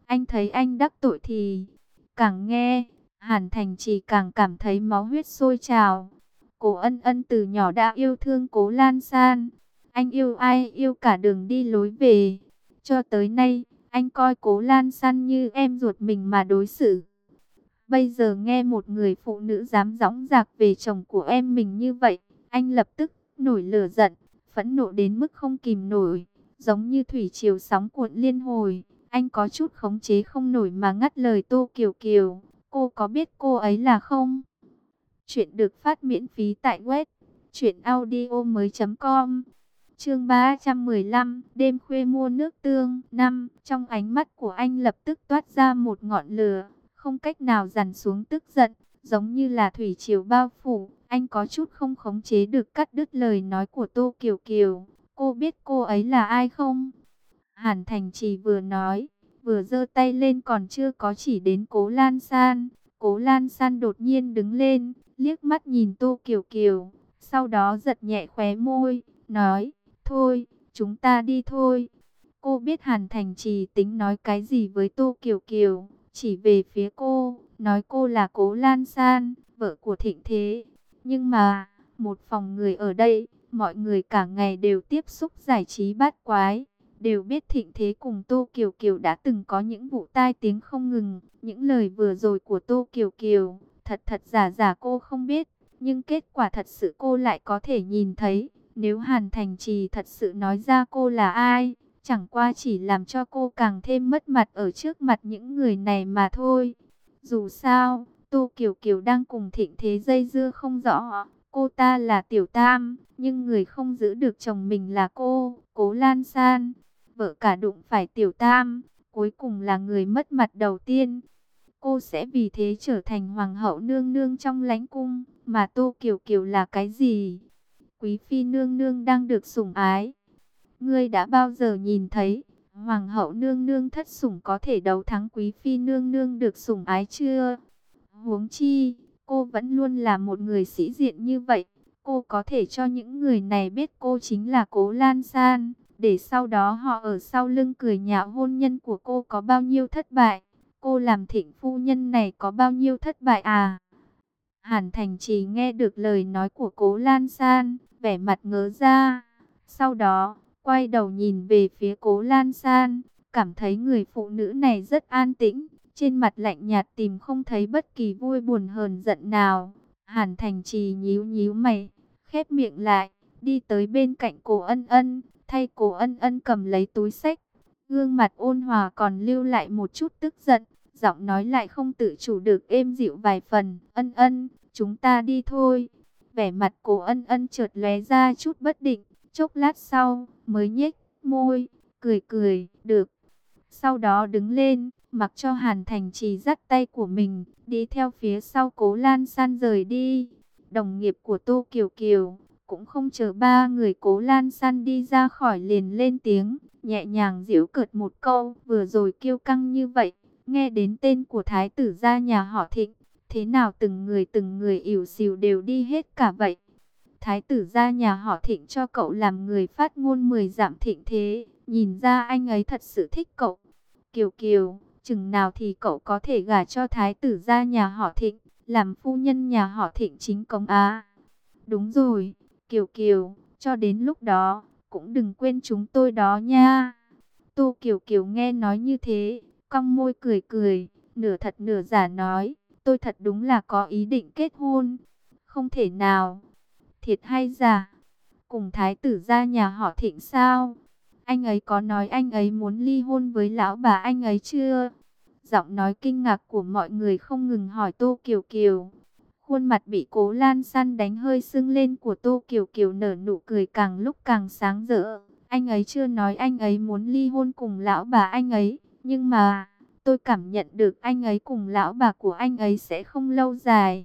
Anh thấy anh đắc tội thì càng nghe, Hàn Thành Trì càng cảm thấy máu huyết sôi trào. Cố Ân Ân từ nhỏ đã yêu thương Cố Lan San. Anh yêu ai yêu cả đường đi lối về. Cho tới nay, anh coi Cố Lan San như em ruột mình mà đối xử. Bây giờ nghe một người phụ nữ dám dõng dạc về chồng của em mình như vậy, anh lập tức nổi lửa giận, phẫn nộ đến mức không kìm nổi, giống như thủy triều sóng cuộn liên hồi. Anh có chút khống chế không nổi mà ngắt lời Tô Kiều Kiều. Cô có biết cô ấy là không? Chuyện được phát miễn phí tại web truyện audio mới chấm com. Chương ba trăm mười lăm, đêm khuya mua nước tương. Năm, trong ánh mắt của anh lập tức toát ra một ngọn lửa, không cách nào dằn xuống tức giận, giống như là thủy triều bao phủ. Anh có chút không khống chế được cắt đứt lời nói của Tô Kiều Kiều. Cô biết cô ấy là ai không? Hàn Thành Trì vừa nói, vừa giơ tay lên, còn chưa có chỉ đến Cố Lan San. Cố Lan San đột nhiên đứng lên, liếc mắt nhìn Tô Kiều Kiều, sau đó giật nhẹ khóe môi, nói, thôi, chúng ta đi thôi. Cô biết Hàn Thành Trì tính nói cái gì với Tô Kiều Kiều, chỉ về phía cô, nói cô là Cố Lan San, vợ của Thịnh Thế. Nhưng mà, một phòng người ở đây, mọi người cả ngày đều tiếp xúc giải trí bát quái, đều biết Thịnh Thế cùng Tô Kiều Kiều đã từng có những vụ tai tiếng không ngừng. Những lời vừa rồi của Tô Kiều Kiều, thật thật giả giả cô không biết, nhưng kết quả thật sự cô lại có thể nhìn thấy. Nếu Hàn Thành Trì thật sự nói ra cô là ai, chẳng qua chỉ làm cho cô càng thêm mất mặt ở trước mặt những người này mà thôi. Dù sao, Tô Kiều Kiều đang cùng Thịnh Thế dây dưa không rõ. Cô ta là Tiểu Tam, nhưng người không giữ được chồng mình là cô, Cố Lan San. Vợ cả đụng phải Tiểu Tam, cuối cùng là người mất mặt đầu tiên. Cô sẽ vì thế trở thành hoàng hậu nương nương trong lãnh cung, mà Tô Kiều Kiều là cái gì? Quý phi nương nương đang được sủng ái. Ngươi đã bao giờ nhìn thấy hoàng hậu nương nương thất sủng có thể đấu thắng quý phi nương nương được sủng ái chưa? Huống chi, cô vẫn luôn là một người sĩ diện như vậy. Cô có thể cho những người này biết cô chính là Cố Lan San, để sau đó họ ở sau lưng cười nhạo hôn nhân của cô có bao nhiêu thất bại. Cô làm Thịnh phu nhân này có bao nhiêu thất bại à? Hàn Thành Trì nghe được lời nói của Cố Lan San, vẻ mặt ngớ ra. Sau đó, quay đầu nhìn về phía Cố Lan San, cảm thấy người phụ nữ này rất an tĩnh, trên mặt lạnh nhạt, tìm không thấy bất kỳ vui buồn hờn giận nào. Hàn Thành Trì nhíu nhíu mày, khép miệng lại, đi tới bên cạnh Cố Ân Ân, thay Cố Ân Ân cầm lấy túi xách. Gương mặt ôn hòa còn lưu lại một chút tức giận, giọng nói lại không tự chủ được êm dịu vài phần. Ân Ân, chúng ta đi thôi. Vẻ mặt Cố Ân Ân chợt lóe ra chút bất định, chốc lát sau mới nhếch môi, cười cười, được. Sau đó đứng lên, mặc cho Hàn Thành Trì dắt tay của mình, đi theo phía sau Cố Lan San rời đi. Đồng nghiệp của Tô Kiều Kiều cũng không chờ ba người Cố Lan San đi ra khỏi liền lên tiếng, nhẹ nhàng giễu cợt một câu, vừa rồi kiêu căng như vậy, nghe đến tên của thái tử gia nhà họ Thịnh, thế nào từng người từng người ỉu xìu đều đi hết cả vậy. Thái tử gia nhà họ Thịnh cho cậu làm người phát ngôn mười dặm Thịnh Thế, nhìn ra anh ấy thật sự thích cậu. Kiều Kiều, chừng nào thì cậu có thể gả cho thái tử gia nhà họ Thịnh, làm phu nhân nhà họ Thịnh chính cống á? Đúng rồi, Kiều Kiều, cho đến lúc đó, cũng đừng quên chúng tôi đó nha. Tô Kiều Kiều nghe nói như thế, cong môi cười cười, nửa thật nửa giả nói, tôi thật đúng là có ý định kết hôn. Không thể nào. Thiệt hay giả? Cùng thái tử gia nhà họ Thịnh sao? Anh ấy có nói anh ấy muốn ly hôn với lão bà anh ấy chưa? Giọng nói kinh ngạc của mọi người không ngừng hỏi Tô Kiều Kiều. Khuôn mặt bị Cố Lan San đánh hơi sưng lên của Tô Kiều Kiều nở nụ cười càng lúc càng sáng rỡ. Anh ấy chưa nói anh ấy muốn ly hôn cùng lão bà anh ấy, nhưng mà tôi cảm nhận được anh ấy cùng lão bà của anh ấy sẽ không lâu dài.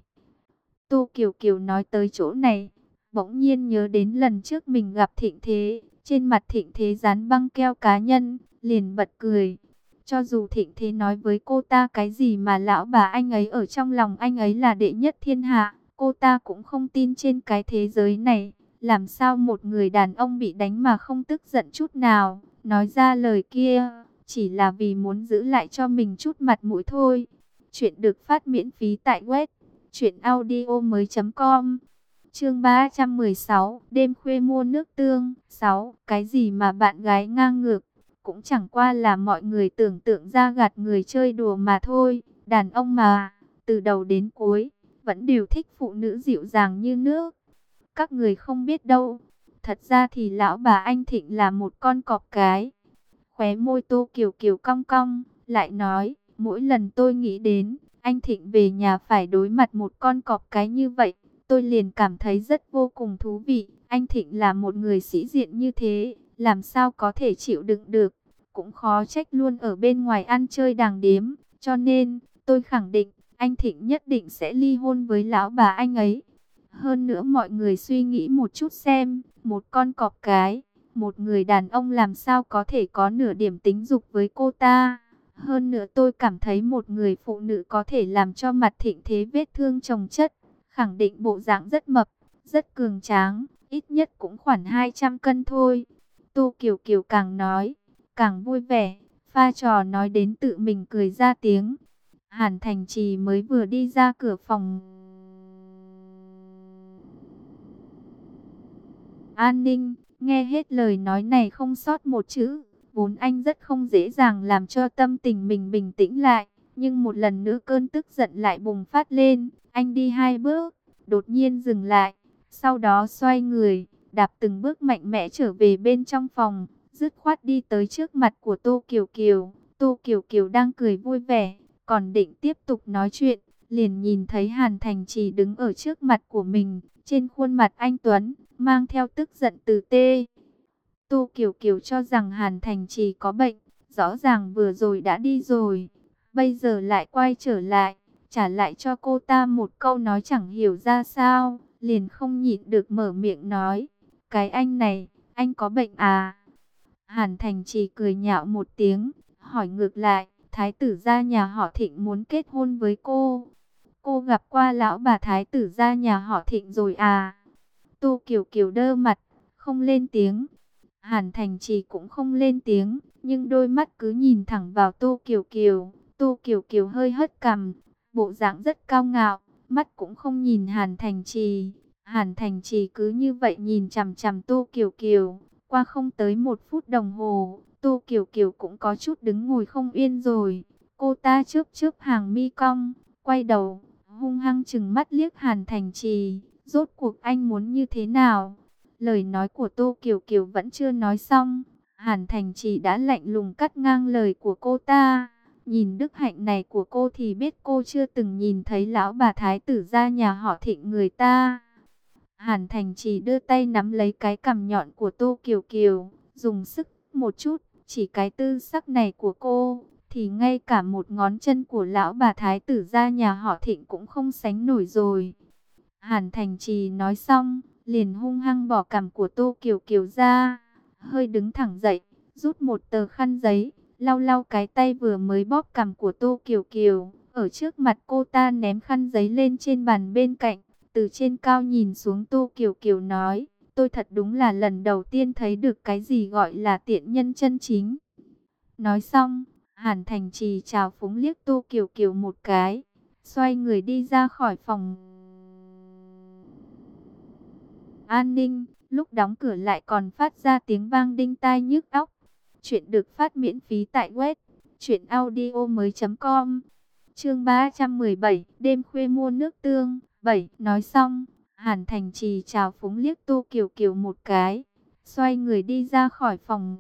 Tô Kiều Kiều nói tới chỗ này, bỗng nhiên nhớ đến lần trước mình gặp Thịnh Thế, trên mặt Thịnh Thế dán băng keo cá nhân, liền bật cười. Cho dù Thịnh Thế nói với cô ta cái gì mà lão bà anh ấy ở trong lòng anh ấy là đệ nhất thiên hạ, cô ta cũng không tin trên cái thế giới này. Làm sao một người đàn ông bị đánh mà không tức giận chút nào, nói ra lời kia, chỉ là vì muốn giữ lại cho mình chút mặt mũi thôi. Chuyện được phát miễn phí tại web truyện audio mới chấm com. Chương ba trăm mười sáu, đêm khuya mua nước tương. Sáu, cái gì mà bạn gái ngang ngược, cũng chẳng qua là mọi người tưởng tượng ra gạt người chơi đùa mà thôi. Đàn ông mà, từ đầu đến cuối vẫn đều thích phụ nữ dịu dàng như nước. Các người không biết đâu, thật ra thì lão bà anh Thịnh là một con cọp cái. Khóe môi Tô Kiều Kiều cong cong, lại nói, mỗi lần tôi nghĩ đến anh Thịnh về nhà phải đối mặt một con cọp cái như vậy, tôi liền cảm thấy rất vô cùng thú vị. Anh Thịnh là một người sĩ diện như thế, làm sao có thể chịu đựng được. Cũng khó trách luôn ở bên ngoài ăn chơi đàng điếm. Cho nên, tôi khẳng định, anh Thịnh nhất định sẽ ly hôn với lão bà anh ấy. Hơn nữa mọi người suy nghĩ một chút xem, một con cọp cái, một người đàn ông làm sao có thể có nửa điểm tính dục với cô ta. Hơn nữa tôi cảm thấy một người phụ nữ có thể làm cho mặt Thịnh thế vết thương chồng chất. Khẳng định bộ dạng rất mập, rất cường tráng, ít nhất cũng khoảng hai trăm cân thôi. Tô Kiều Kiều càng nói, càng vui vẻ, pha trò nói đến tự mình cười ra tiếng. Hàn Thành Trì mới vừa đi ra cửa phòng an ninh, nghe hết lời nói này không sót một chữ. Vốn anh rất không dễ dàng làm cho tâm tình mình bình tĩnh lại, nhưng một lần nữa cơn tức giận lại bùng phát lên. Anh đi hai bước, đột nhiên dừng lại, sau đó xoay người, đạp từng bước mạnh mẽ trở về bên trong phòng, dứt khoát đi tới trước mặt của Tô Kiều Kiều. Tô Kiều Kiều đang cười vui vẻ, còn định tiếp tục nói chuyện, liền nhìn thấy Hàn Thành Trì đứng ở trước mặt của mình, trên khuôn mặt anh tuấn mang theo tức giận từ tê. Tô Kiều Kiều cho rằng Hàn Thành Trì có bệnh, rõ ràng vừa rồi đã đi rồi, bây giờ lại quay trở lại, trả lại cho cô ta một câu nói chẳng hiểu ra sao, liền không nhịn được mở miệng nói, cái anh này, anh có bệnh à? Hàn Thành Trì cười nhạo một tiếng, hỏi ngược lại, thái tử gia nhà họ Thịnh muốn kết hôn với cô. Cô gặp qua lão bà thái tử gia nhà họ Thịnh rồi à? Tô Kiều Kiều đơ mặt, không lên tiếng. Hàn Thành Trì cũng không lên tiếng, nhưng đôi mắt cứ nhìn thẳng vào Tô Kiều Kiều. Tô Kiều Kiều hơi hất cằm, bộ dạng rất cao ngạo, mắt cũng không nhìn Hàn Thành Trì. Hàn Thành Trì cứ như vậy nhìn chằm chằm Tô Kiều Kiều. Qua không tới một phút đồng hồ, Tô Kiều Kiều cũng có chút đứng ngồi không yên rồi. Cô ta chớp chớp hàng mi cong, quay đầu, hung hăng chừng mắt liếc Hàn Thành Trì. Rốt cuộc anh muốn như thế nào? Lời nói của Tô Kiều Kiều vẫn chưa nói xong, Hàn Thành Trì đã lạnh lùng cắt ngang lời của cô ta. Nhìn đức hạnh này của cô thì biết cô chưa từng nhìn thấy lão bà thái tử gia nhà họ Thịnh người ta. Hàn Thành Trì đưa tay nắm lấy cái cằm nhọn của Tô Kiều Kiều, dùng sức một chút, chỉ cái tư sắc này của cô, thì ngay cả một ngón chân của lão bà thái tử gia nhà họ Thịnh cũng không sánh nổi rồi. Hàn Thành Trì nói xong, liền hung hăng bỏ cằm của Tô Kiều Kiều ra, hơi đứng thẳng dậy, rút một tờ khăn giấy, lau lau cái tay vừa mới bóp cằm của Tô Kiều Kiều. Ở trước mặt cô ta ném khăn giấy lên trên bàn bên cạnh, từ trên cao nhìn xuống Tô Kiều Kiều nói, tôi thật đúng là lần đầu tiên thấy được cái gì gọi là tiện nhân chân chính. Nói xong, Hàn Thành Trì chào phúng liếc Tô Kiều Kiều một cái, xoay người đi ra khỏi phòng an ninh, lúc đóng cửa lại còn phát ra tiếng vang đinh tai nhức óc. Chuyện được phát miễn phí tại web truyện audio mới chấm com. Chương ba trăm mười bảy, đêm khuya mua nước tương. Bảy, nói xong, Hàn Thành Trì chào phúng liếc Tô Kiều Kiều một cái, xoay người đi ra khỏi phòng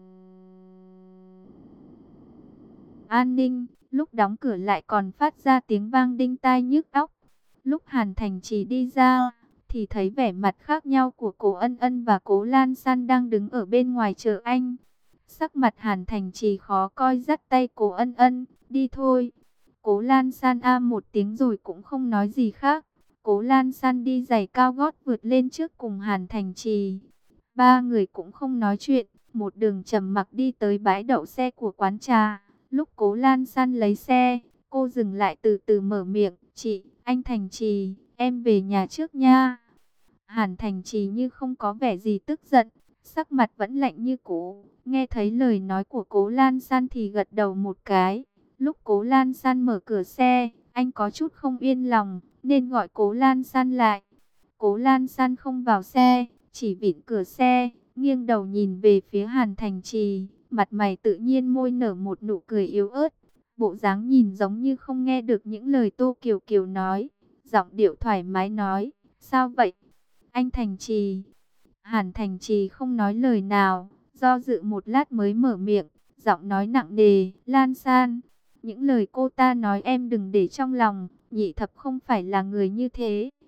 an ninh, lúc đóng cửa lại còn phát ra tiếng vang đinh tai nhức óc. Lúc Hàn Thành Trì đi ra, thì thấy vẻ mặt khác nhau của Cố Ân Ân và Cố Lan San đang đứng ở bên ngoài chờ anh. Sắc mặt Hàn Thành Trì khó coi, dắt tay Cố Ân Ân, đi thôi. Cố Lan San a một tiếng rồi cũng không nói gì khác. Cố Lan San đi giày cao gót vượt lên trước cùng Hàn Thành Trì. Ba người cũng không nói chuyện, một đường trầm mặc đi tới bãi đậu xe của quán trà. Lúc Cố Lan San lấy xe, cô dừng lại từ từ mở miệng, chị, anh Thành Trì, em về nhà trước nha. Hàn Thành Trì như không có vẻ gì tức giận, sắc mặt vẫn lạnh như cũ. Nghe thấy lời nói của Cố Lan San thì gật đầu một cái. Lúc Cố Lan San mở cửa xe, anh có chút không yên lòng, nên gọi Cố Lan San lại. Cố Lan San không vào xe, chỉ vịn cửa xe, nghiêng đầu nhìn về phía Hàn Thành Trì, mặt mày tự nhiên môi nở một nụ cười yếu ớt. Bộ dáng nhìn giống như không nghe được những lời Tô Kiều Kiều nói, giọng điệu thoải mái nói, sao vậy? Anh Thành Trì. Hàn Thành Trì không nói lời nào, do dự một lát mới mở miệng, giọng nói nặng nề, Lan San. Những lời cô ta nói em đừng để trong lòng, nhị thập không phải là người như thế.